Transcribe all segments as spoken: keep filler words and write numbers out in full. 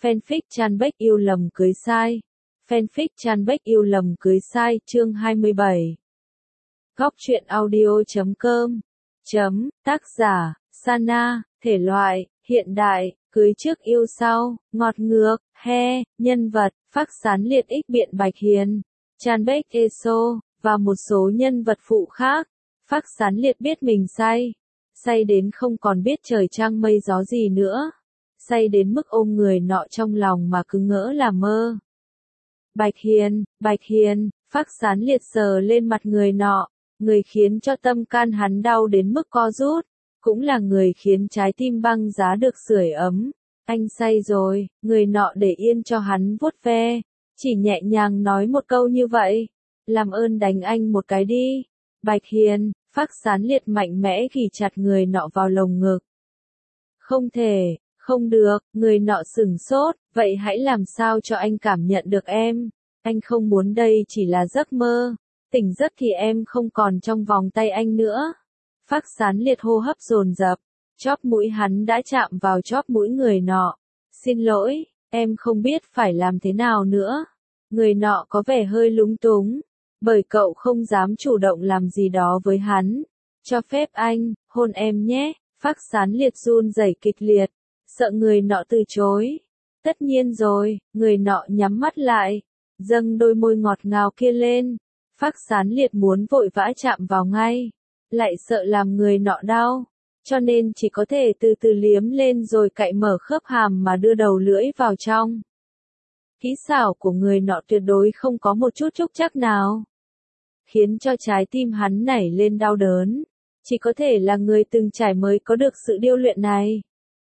Fanfic Chanbek yêu lầm cưới sai. Fanfic Chanbek yêu lầm cưới sai chương hai mươi bảy. Góc truyện audio chấm com. Chấm, tác giả, Sana, thể loại, hiện đại, cưới trước yêu sau, ngọt ngược, he, nhân vật, phác sán liệt ích biện Bạch Hiền, Chanbek Eso, và một số nhân vật phụ khác. Phác sán liệt biết mình say. Say đến không còn biết trời trăng mây gió gì nữa. Say đến mức ôm người nọ trong lòng mà cứ ngỡ là mơ. Bạch Hiền, Bạch Hiền, phác sán liệt sờ lên mặt người nọ, người khiến cho tâm can hắn đau đến mức co rút, cũng là người khiến trái tim băng giá được sưởi ấm. Anh say rồi, người nọ để yên cho hắn vuốt ve, chỉ nhẹ nhàng nói một câu như vậy, làm ơn đánh anh một cái đi. Bạch Hiền, phác sán liệt mạnh mẽ ghì chặt người nọ vào lồng ngực. Không thể, không được, người nọ sửng sốt, vậy hãy làm sao cho anh cảm nhận được em, anh không muốn đây chỉ là giấc mơ, tỉnh giấc thì em không còn trong vòng tay anh nữa. Phác sán liệt hô hấp dồn dập, chóp mũi hắn đã chạm vào chóp mũi người nọ. Xin lỗi, em không biết phải làm thế nào nữa. Người nọ có vẻ hơi lúng túng, bởi cậu không dám chủ động làm gì đó với hắn. Cho phép anh, hôn em nhé, phác sán liệt run rẩy kịch liệt, sợ người nọ từ chối. Tất nhiên rồi, người nọ nhắm mắt lại, dâng đôi môi ngọt ngào kia lên. Phác sán liệt muốn vội vã chạm vào ngay, lại sợ làm người nọ đau, cho nên chỉ có thể từ từ liếm lên rồi cạy mở khớp hàm mà đưa đầu lưỡi vào trong. Kỹ xảo của người nọ tuyệt đối không có một chút trúc trắc nào, khiến cho trái tim hắn nảy lên đau đớn. Chỉ có thể là người từng trải mới có được sự điêu luyện này.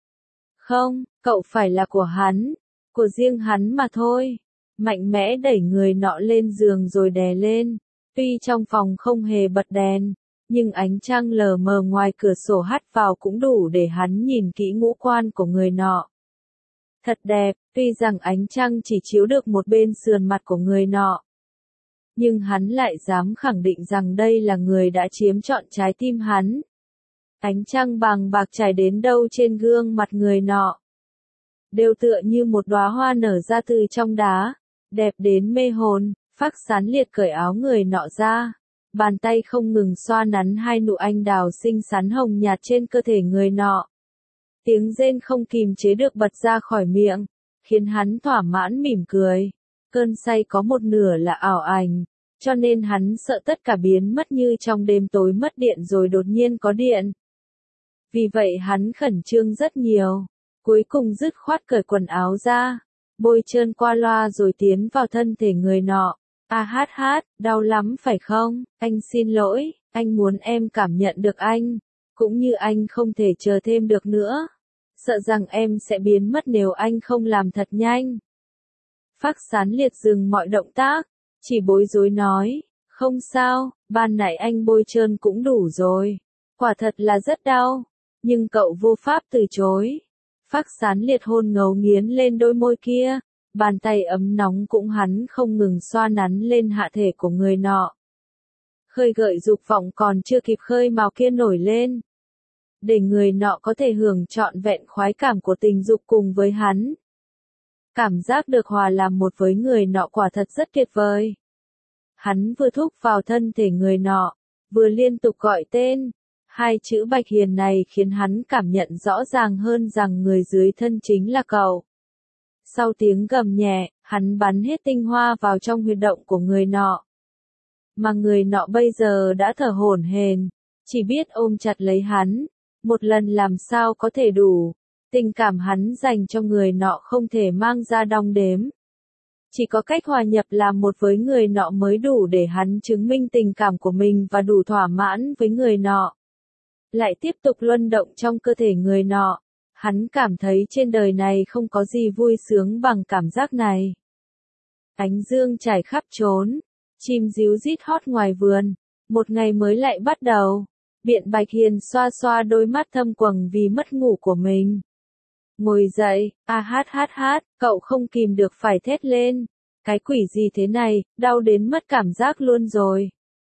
Không, cậu phải là của hắn, của riêng hắn mà thôi. Mạnh mẽ đẩy người nọ lên giường rồi đè lên. Tuy trong phòng không hề bật đèn, nhưng ánh trăng lờ mờ ngoài cửa sổ hắt vào cũng đủ để hắn nhìn kỹ ngũ quan của người nọ. Thật đẹp, tuy rằng ánh trăng chỉ chiếu được một bên sườn mặt của người nọ, nhưng hắn lại dám khẳng định rằng đây là người đã chiếm trọn trái tim hắn. Ánh trăng bằng bạc trải đến đâu trên gương mặt người nọ, đều tựa như một đóa hoa nở ra từ trong đá, đẹp đến mê hồn. Phác sán liệt cởi áo người nọ ra, bàn tay không ngừng xoa nắn hai nụ anh đào xinh xắn hồng nhạt trên cơ thể người nọ. Tiếng rên không kìm chế được bật ra khỏi miệng, khiến hắn thỏa mãn mỉm cười. Cơn say có một nửa là ảo ảnh, cho nên hắn sợ tất cả biến mất như trong đêm tối mất điện rồi đột nhiên có điện. Vì vậy hắn khẩn trương rất nhiều, cuối cùng dứt khoát cởi quần áo ra, bôi trơn qua loa rồi tiến vào thân thể người nọ. A hát hát, đau lắm phải không? Anh xin lỗi, anh muốn em cảm nhận được anh, cũng như anh không thể chờ thêm được nữa. Sợ rằng em sẽ biến mất nếu anh không làm thật nhanh. Phác sán liệt dừng mọi động tác, chỉ bối rối nói, không sao, ban nãy anh bôi trơn cũng đủ rồi. Quả thật là rất đau, nhưng cậu vô pháp từ chối. Phác sán liệt hôn ngấu nghiến lên đôi môi kia. Bàn tay ấm nóng cũng hắn không ngừng xoa nắn lên hạ thể của người nọ. Khơi gợi dục vọng còn chưa kịp khơi mào kia nổi lên, để người nọ có thể hưởng trọn vẹn khoái cảm của tình dục cùng với hắn. Cảm giác được hòa làm một với người nọ quả thật rất tuyệt vời. Hắn vừa thúc vào thân thể người nọ, vừa liên tục gọi tên. Hai chữ Bạch Hiền này khiến hắn cảm nhận rõ ràng hơn rằng người dưới thân chính là cậu. Sau tiếng gầm nhẹ, hắn bắn hết tinh hoa vào trong huyệt động của người nọ. Mà người nọ bây giờ đã thở hổn hển, chỉ biết ôm chặt lấy hắn. Một lần làm sao có thể đủ. Tình cảm hắn dành cho người nọ không thể mang ra đong đếm. Chỉ có cách hòa nhập làm một với người nọ mới đủ để hắn chứng minh tình cảm của mình và đủ thỏa mãn với người nọ. Lại tiếp tục luân động trong cơ thể người nọ. Hắn cảm thấy trên đời này không có gì vui sướng bằng cảm giác này. Ánh dương trải khắp trốn, chim ríu rít hót ngoài vườn, một ngày mới lại bắt đầu. Biện Bạch Hiền xoa xoa đôi mắt thâm quầng vì mất ngủ của mình. Ngồi dậy, a hát hát hát, cậu không kìm được phải thét lên. Cái quỷ gì thế này, đau đến mất cảm giác luôn rồi.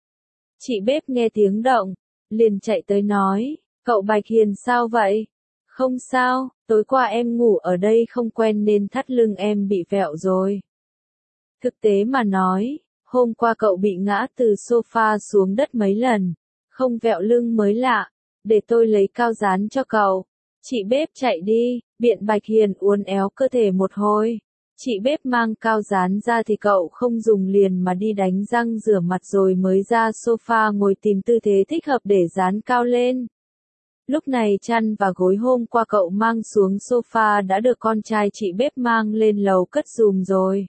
Chị bếp nghe tiếng động, liền chạy tới nói, cậu Bạch Hiền sao vậy? Không sao, tối qua em ngủ ở đây không quen nên thắt lưng em bị vẹo rồi. Thực tế mà nói, hôm qua cậu bị ngã từ sofa xuống đất mấy lần, không vẹo lưng mới lạ, để tôi lấy cao dán cho cậu. Chị bếp chạy đi, Biện Bạch Hiền uốn éo cơ thể một hồi. Chị bếp mang cao dán ra thì cậu không dùng liền mà đi đánh răng rửa mặt rồi mới ra sofa ngồi tìm tư thế thích hợp để dán cao lên. Lúc này chăn và gối hôm qua cậu mang xuống sofa đã được con trai chị bếp mang lên lầu cất giùm rồi.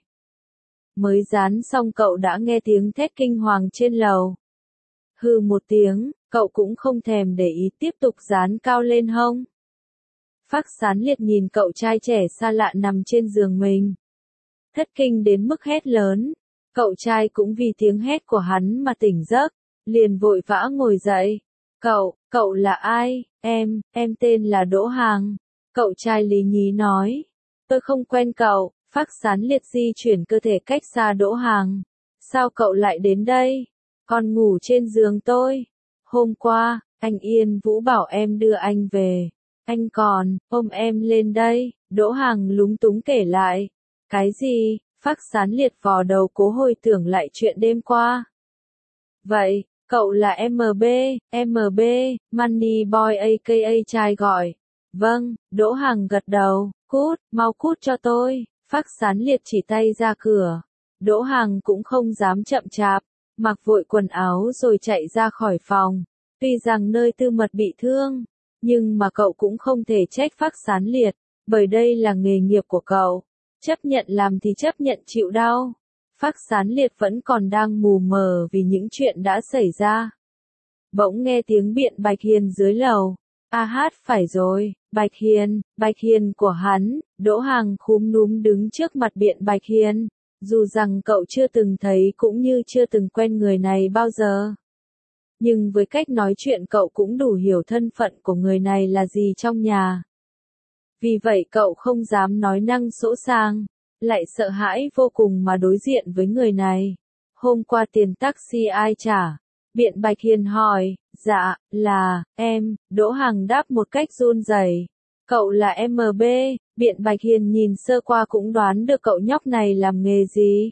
Mới dán xong cậu đã nghe tiếng thét kinh hoàng trên lầu. Hừ một tiếng, cậu cũng không thèm để ý tiếp tục dán cao lên hông. Phác Sán Liệt nhìn cậu trai trẻ xa lạ nằm trên giường mình. Thất kinh đến mức hét lớn. Cậu trai cũng vì tiếng hét của hắn mà tỉnh giấc, liền vội vã ngồi dậy. Cậu, cậu là ai? Em, em tên là Đỗ Hàng. Cậu trai lý nhí nói. Tôi không quen cậu. Phác Sán Liệt di chuyển cơ thể cách xa Đỗ Hàng. Sao cậu lại đến đây? Con ngủ trên giường tôi. Hôm qua, anh Yên Vũ bảo em đưa anh về. Anh còn, ôm em lên đây. Đỗ Hàng lúng túng kể lại. Cái gì? Phác Sán Liệt vò đầu cố hồi tưởng lại chuyện đêm qua. Vậy, cậu là em bê, em bê, Money Boy a ca a trai gọi. Vâng, Đỗ Hàng gật đầu. Cút, mau cút cho tôi. Phác Sán Liệt chỉ tay ra cửa. Đỗ Hàng cũng không dám chậm chạp, mặc vội quần áo rồi chạy ra khỏi phòng. Tuy rằng nơi tư mật bị thương, nhưng mà cậu cũng không thể trách Phác Sán Liệt, bởi đây là nghề nghiệp của cậu. Chấp nhận làm thì chấp nhận chịu đau. Phác Sán Liệt vẫn còn đang mù mờ vì những chuyện đã xảy ra. Bỗng nghe tiếng Biện Bạch Hiền dưới lầu. A hát phải rồi, Bạch Hiền, Bạch Hiền của hắn. Đỗ Hàng khúm núm đứng trước mặt Biện Bạch Hiền. Dù rằng cậu chưa từng thấy cũng như chưa từng quen người này bao giờ. Nhưng với cách nói chuyện cậu cũng đủ hiểu thân phận của người này là gì trong nhà. Vì vậy cậu không dám nói năng sỗ sàng, lại sợ hãi vô cùng mà đối diện với người này. Hôm qua tiền taxi ai trả? Biện Bạch Hiền hỏi. Dạ, là, em, Đỗ Hàng đáp một cách run rẩy. Cậu là em bê, Biện Bạch Hiền nhìn sơ qua cũng đoán được cậu nhóc này làm nghề gì.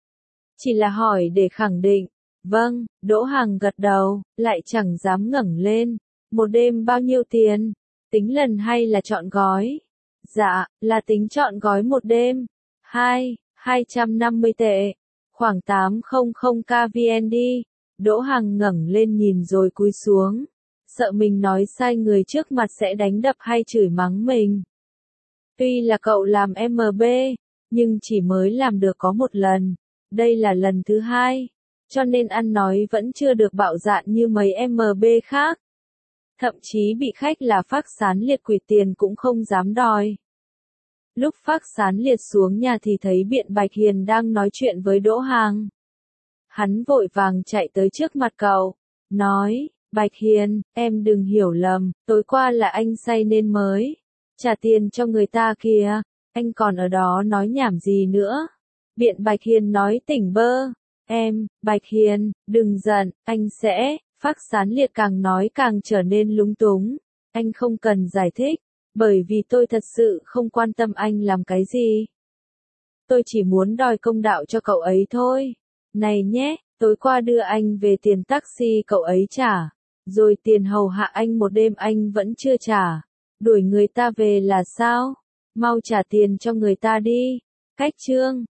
Chỉ là hỏi để khẳng định. Vâng, Đỗ Hàng gật đầu, lại chẳng dám ngẩng lên. Một đêm bao nhiêu tiền? Tính lần hay là chọn gói? Dạ, là tính chọn gói một đêm. Hai, hai trăm năm mươi tệ. Khoảng tám trăm k vê en đi. Đỗ Hàng ngẩng lên nhìn rồi cúi xuống. Sợ mình nói sai người trước mặt sẽ đánh đập hay chửi mắng mình. Tuy là cậu làm em bê, nhưng chỉ mới làm được có một lần. Đây là lần thứ hai. Cho nên ăn nói vẫn chưa được bạo dạn như mấy em bê khác. Thậm chí bị khách là Phác Sán Liệt quỵt tiền cũng không dám đòi. Lúc Phác Sán Liệt xuống nhà thì thấy Biện Bạch Hiền đang nói chuyện với Đỗ Hàng. Hắn vội vàng chạy tới trước mặt cậu, nói, Bạch Hiền, em đừng hiểu lầm, tối qua là anh say nên mới trả tiền cho người ta kìa, anh còn ở đó nói nhảm gì nữa. Biện Bạch Hiền nói tỉnh bơ, em, Bạch Hiền, đừng giận, anh sẽ, Phác Sán Liệt càng nói càng trở nên lúng túng, anh không cần giải thích, bởi vì tôi thật sự không quan tâm anh làm cái gì. Tôi chỉ muốn đòi công đạo cho cậu ấy thôi. Này nhé, tối qua đưa anh về tiền taxi cậu ấy trả, rồi tiền hầu hạ anh một đêm anh vẫn chưa trả. Đuổi người ta về là sao? Mau trả tiền cho người ta đi. Cách chương